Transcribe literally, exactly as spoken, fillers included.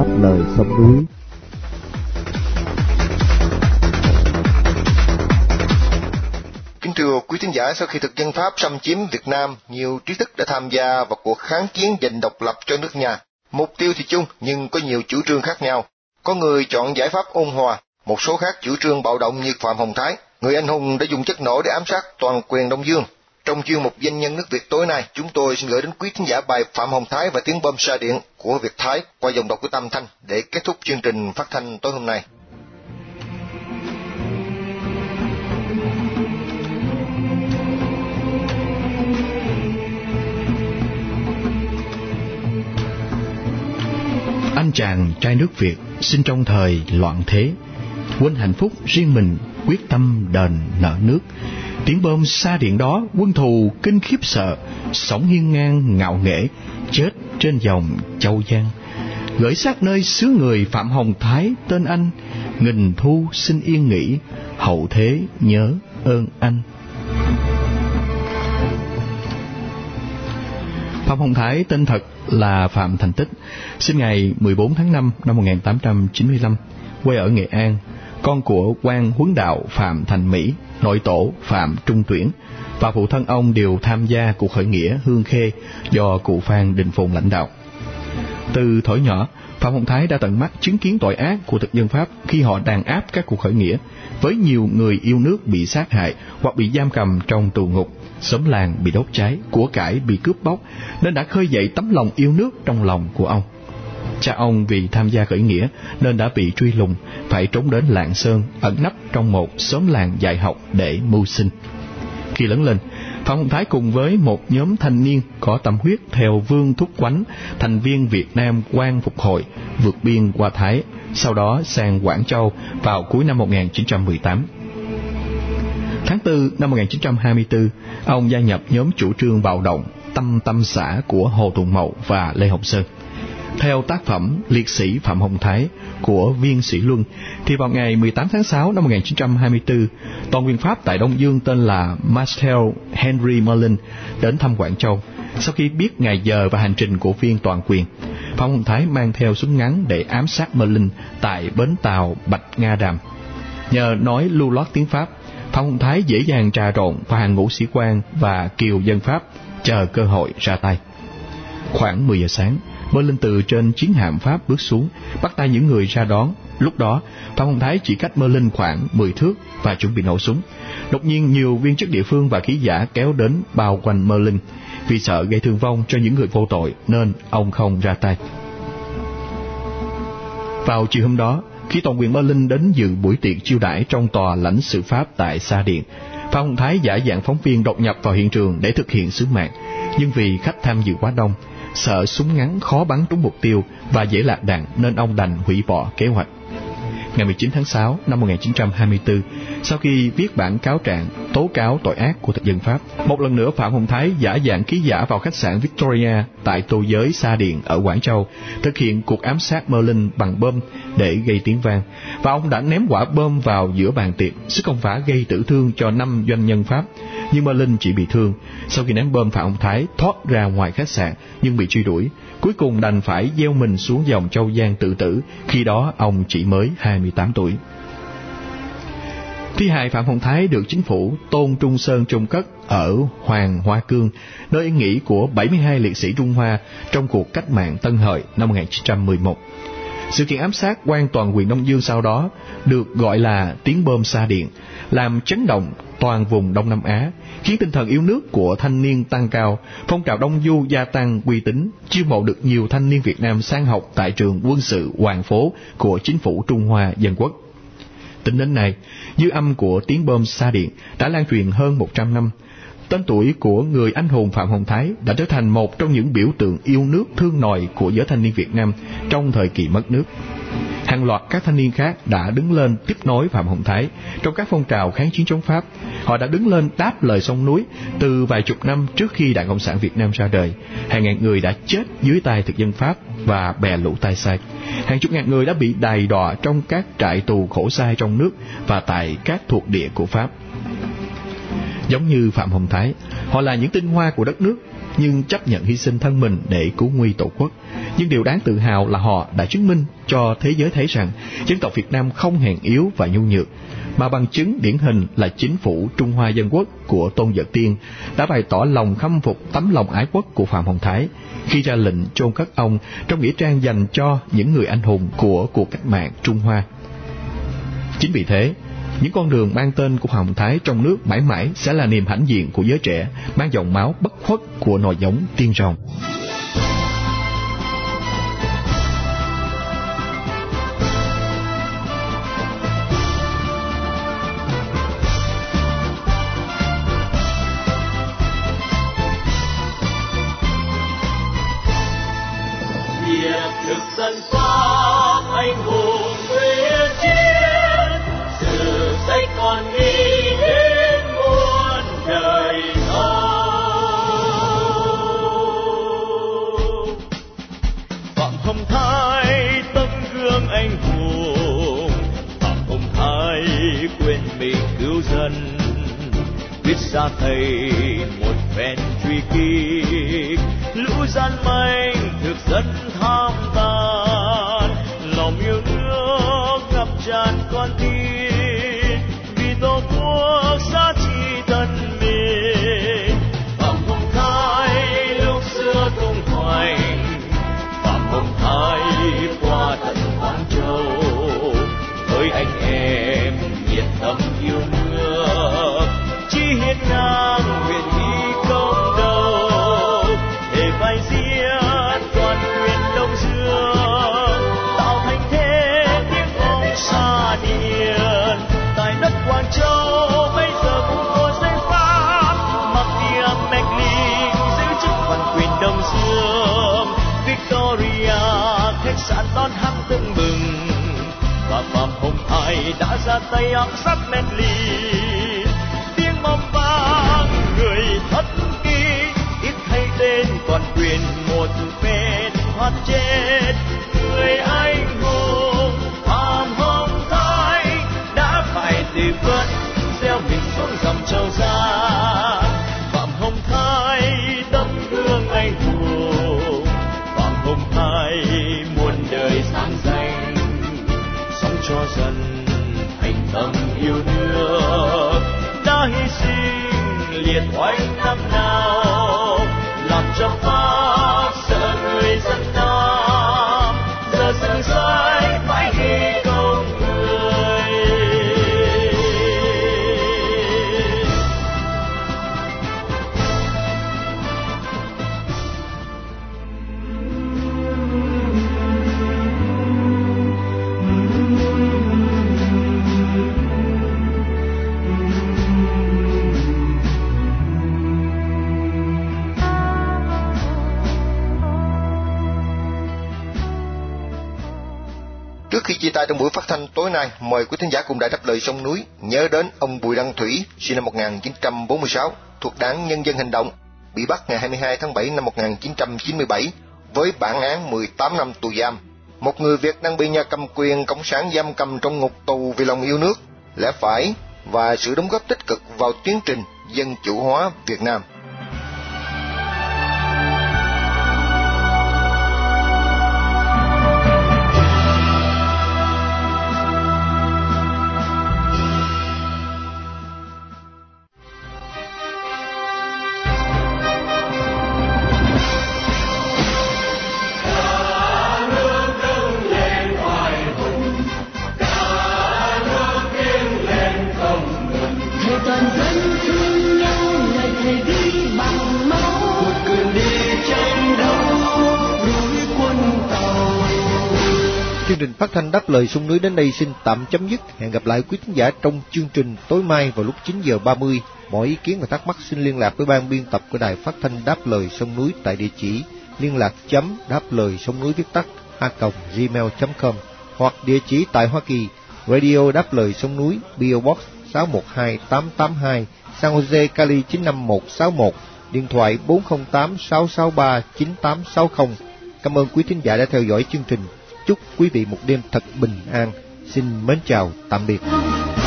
đáp lời sông núi. Kính thưa quý thính giả, sau khi thực dân Pháp xâm chiếm Việt Nam, nhiều trí thức đã tham gia vào cuộc kháng chiến giành độc lập cho nước nhà. Mục tiêu thì chung nhưng có nhiều chủ trương khác nhau. Có người chọn giải pháp ôn hòa, một số khác chủ trương bạo động như Phạm Hồng Thái, người anh hùng đã dùng chất nổ để ám sát toàn quyền Đông Dương. Trong chuyên mục Doanh nhân nước Việt tối nay, chúng tôi xin gửi đến quý thính giả bài Phạm Hồng Thái và tiếng bom xa điện của Việt Thái qua dòng đọc của Tam Thanh để kết thúc chương trình phát thanh tối hôm nay. Anh chàng trai nước Việt sinh trong thời loạn thế, quên hạnh phúc riêng mình, quyết tâm đền nợ nước. Tiếng bom xa điện đó, quân thù kinh khiếp sợ, sóng hiên ngang ngạo nghễ, chết trên dòng Châu Giang. Gửi xác nơi xứ người Phạm Hồng Thái tên anh, nghìn thu xin yên nghỉ, hậu thế nhớ ơn anh. Phạm Hồng Thái tên thật là Phạm Thành Tích, sinh ngày mười bốn tháng năm năm một nghìn tám trăm chín mươi lăm, quê ở Nghệ An, con của quan huấn đạo Phạm Thành Mỹ, nội tổ Phạm Trung Tuyển, và phụ thân ông đều tham gia cuộc khởi nghĩa Hương Khê do cụ Phan Đình Phùng lãnh đạo. Từ thuở nhỏ, Phạm Hồng Thái đã tận mắt chứng kiến tội ác của thực dân Pháp khi họ đàn áp các cuộc khởi nghĩa, với nhiều người yêu nước bị sát hại hoặc bị giam cầm trong tù ngục, xóm làng bị đốt cháy, của cải bị cướp bóc, nên đã khơi dậy tấm lòng yêu nước trong lòng của ông. Cha ông vì tham gia khởi nghĩa nên đã bị truy lùng, phải trốn đến Lạng Sơn, ẩn nấp trong một xóm làng dạy học để mưu sinh. Khi lớn lên, Phạm Hồng Thái cùng với một nhóm thanh niên có tâm huyết theo Vương Thúc Quánh, thành viên Việt Nam Quang Phục Hội, vượt biên qua Thái, sau đó sang Quảng Châu vào cuối năm một nghìn chín trăm mười tám. Tháng tư năm một nghìn chín trăm hai mươi tư, ông gia nhập nhóm chủ trương bạo động Tâm Tâm Xã của Hồ Tùng Mậu và Lê Hồng Sơn. Theo tác phẩm Liệt sĩ Phạm Hồng Thái của Viên Sĩ Luân, thì vào ngày mười tám tháng sáu năm một nghìn chín trăm hai mươi tư, toàn quyền Pháp tại Đông Dương tên là Marshal Henry Merlin đến thăm Quảng Châu. Sau khi biết ngày giờ và hành trình của viên toàn quyền, Phạm Hồng Thái mang theo súng ngắn để ám sát Merlin tại bến tàu Bạch Nga Đàm. Nhờ nói lưu loát tiếng Pháp, Phạm Hồng Thái dễ dàng trà trộn vào hàng ngũ sĩ quan và kiều dân Pháp, chờ cơ hội ra tay. Khoảng mười giờ sáng, Merlin từ trên chiến hạm Pháp bước xuống, bắt tay những người ra đón. Lúc đó, Phạm Hồng Thái chỉ cách Merlin khoảng mười thước và chuẩn bị nổ súng. Đột nhiên, nhiều viên chức địa phương và ký giả kéo đến bao quanh Merlin. Vì sợ gây thương vong cho những người vô tội nên ông không ra tay. Vào chiều hôm đó, khi toàn quyền Merlin đến dự buổi tiệc chiêu đãi trong tòa lãnh sự Pháp tại Sa Điện, Phạm Hồng Thái giả dạng phóng viên đột nhập vào hiện trường để thực hiện sứ mạng. Nhưng vì khách tham dự quá đông, sợ súng ngắn khó bắn trúng mục tiêu và dễ lạc đạn nên ông đành hủy bỏ kế hoạch. Ngày mười chín tháng sáu năm một nghìn chín trăm hai mươi tư, sau khi viết bản cáo trạng tố cáo tội ác của thực dân Pháp, một lần nữa Phạm Hồng Thái giả dạng ký giả vào khách sạn Victoria tại tô giới Sa Điện ở Quảng Châu, thực hiện cuộc ám sát Merlin bằng bom để gây tiếng vang, và ông đã ném quả bom vào giữa bàn tiệc, sức công phá gây tử thương cho năm doanh nhân Pháp, nhưng Merlin chỉ bị thương. Sau khi ném bom, Phạm Hồng Thái thoát ra ngoài khách sạn nhưng bị truy đuổi, cuối cùng đành phải gieo mình xuống dòng Châu Giang tự tử. Khi đó ông chỉ mới hai mươi tám tuổi. Thi hài Phạm Hồng Thái được chính phủ Tôn Trung Sơn chôn cất ở Hoàng Hoa Cương, nơi yên nghỉ của bảy mươi hai liệt sĩ Trung Hoa trong cuộc cách mạng Tân Hợi năm một nghìn chín trăm mười một. Sự kiện ám sát quan toàn quyền Đông Dương sau đó được gọi là tiếng bom Sa Điện, làm chấn động toàn vùng Đông Nam Á, khiến tinh thần yêu nước của thanh niên tăng cao, phong trào Đông Du gia tăng uy tín, chiêu mộ được nhiều thanh niên Việt Nam sang học tại trường quân sự Hoàng Phố của chính phủ Trung Hoa Dân Quốc. Tính đến nay, dư âm của tiếng bom Sa Điện đã lan truyền hơn một trăm năm. Tên tuổi của người anh hùng Phạm Hồng Thái đã trở thành một trong những biểu tượng yêu nước thương nòi của giới thanh niên Việt Nam trong thời kỳ mất nước. Hàng loạt các thanh niên khác đã đứng lên tiếp nối Phạm Hồng Thái trong các phong trào kháng chiến chống Pháp. Họ đã đứng lên đáp lời sông núi. Từ vài chục năm trước khi Đảng Cộng sản Việt Nam ra đời, hàng ngàn người đã chết dưới tay thực dân Pháp và bè lũ tay sai. Hàng chục ngàn người đã bị đày đọa trong các trại tù khổ sai trong nước và tại các thuộc địa của Pháp. Giống như Phạm Hồng Thái, họ là những tinh hoa của đất nước. nhưng chấp nhận hy sinh thân mình để cứu nguy tổ quốc. Nhưng điều đáng tự hào là họ đã chứng minh cho thế giới thấy rằng dân tộc Việt Nam không hèn yếu và nhu nhược, mà bằng chứng điển hình là chính phủ Trung Hoa Dân Quốc của Tôn Giật Tiên đã bày tỏ lòng khâm phục tấm lòng ái quốc của Phạm Hồng Thái khi ra lệnh chôn cất ông trong nghĩa trang dành cho những người anh hùng của cuộc cách mạng Trung Hoa. Chính vì thế, những con đường mang tên của Phạm Hồng Thái trong nước mãi mãi sẽ là niềm hãnh diện của giới trẻ mang dòng máu bất khuất của nòi giống tiên rồng. Xa thầy một phen truy kích, lũ gian manh thực dân tham tàn, lòng yêu nước ngập tràn con tim, vì tổ quốc giá trị thân mình. Phạm Hồng Thái lúc xưa tung hoành, Phạm Hồng Thái qua tận Quảng Châu, với anh em nhiệt tâm yêu nước, hiên ngang nguyện hy công đầu, để vai diễn toàn quyền Đông Dương, tạo thành thế tiếng ông xa điền. Tại đất Quảng Châu bây giờ cũng có giấy pháp, mặc điểm mạch linh giữ chức toàn quyền Đông Dương. Victoria khách sạn đón hắn tưng bừng, và Phạm Hồng Thái đã ra tay ám sát Medley. Mong vang người thất ký, ít hay tên toàn quyền một bên thoát chết. Người anh hùng Phạm Hồng Thái đã phải từ vất gieo mình xuống dòng Châu Giang. Phạm Hồng Thái tấm gương anh hùng, Phạm Hồng Thái muôn đời sáng danh, sống cho dân thành tâm yêu nước. Đã hy sinh liệt oanh năm nào, làm cho Pháp sợ người dân Nam, giờ sương sai phải ghi công người. Trước khi chia tay trong buổi phát thanh tối nay, mời quý thính giả cùng Đài Đáp Lời Sông Núi nhớ đến ông Bùi Đăng Thủy, sinh năm một nghìn chín trăm bốn mươi sáu, thuộc Đảng Nhân dân Hành động, bị bắt ngày hai mươi hai tháng bảy năm một nghìn chín trăm chín mươi bảy với bản án mười tám năm tù giam. Một người Việt đang bị nhà cầm quyền cộng sản giam cầm trong ngục tù vì lòng yêu nước, lẽ phải và sự đóng góp tích cực vào tiến trình dân chủ hóa Việt Nam. Chương trình phát thanh Đáp Lời Sông Núi đến đây xin tạm chấm dứt. Hẹn gặp lại quý khán giả trong chương trình tối mai vào lúc chín giờ ba mươi. Mọi ý kiến và thắc mắc xin liên lạc với ban biên tập của Đài Phát thanh Đáp Lời Sông Núi tại địa chỉ liên lạc chấm đáp lời sông núi viết tắt a còng gmail chấm com, hoặc địa chỉ tại Hoa Kỳ, Radio Đáp Lời Sông Núi, pê ô Box sáu một hai tám tám hai, San Jose, Cali chín năm một sáu một, điện thoại bốn không tám sáu sáu ba chín tám sáu không. Cảm ơn quý thính giả đã theo dõi chương trình. Chúc quý vị một đêm thật bình an. Xin mến chào, tạm biệt.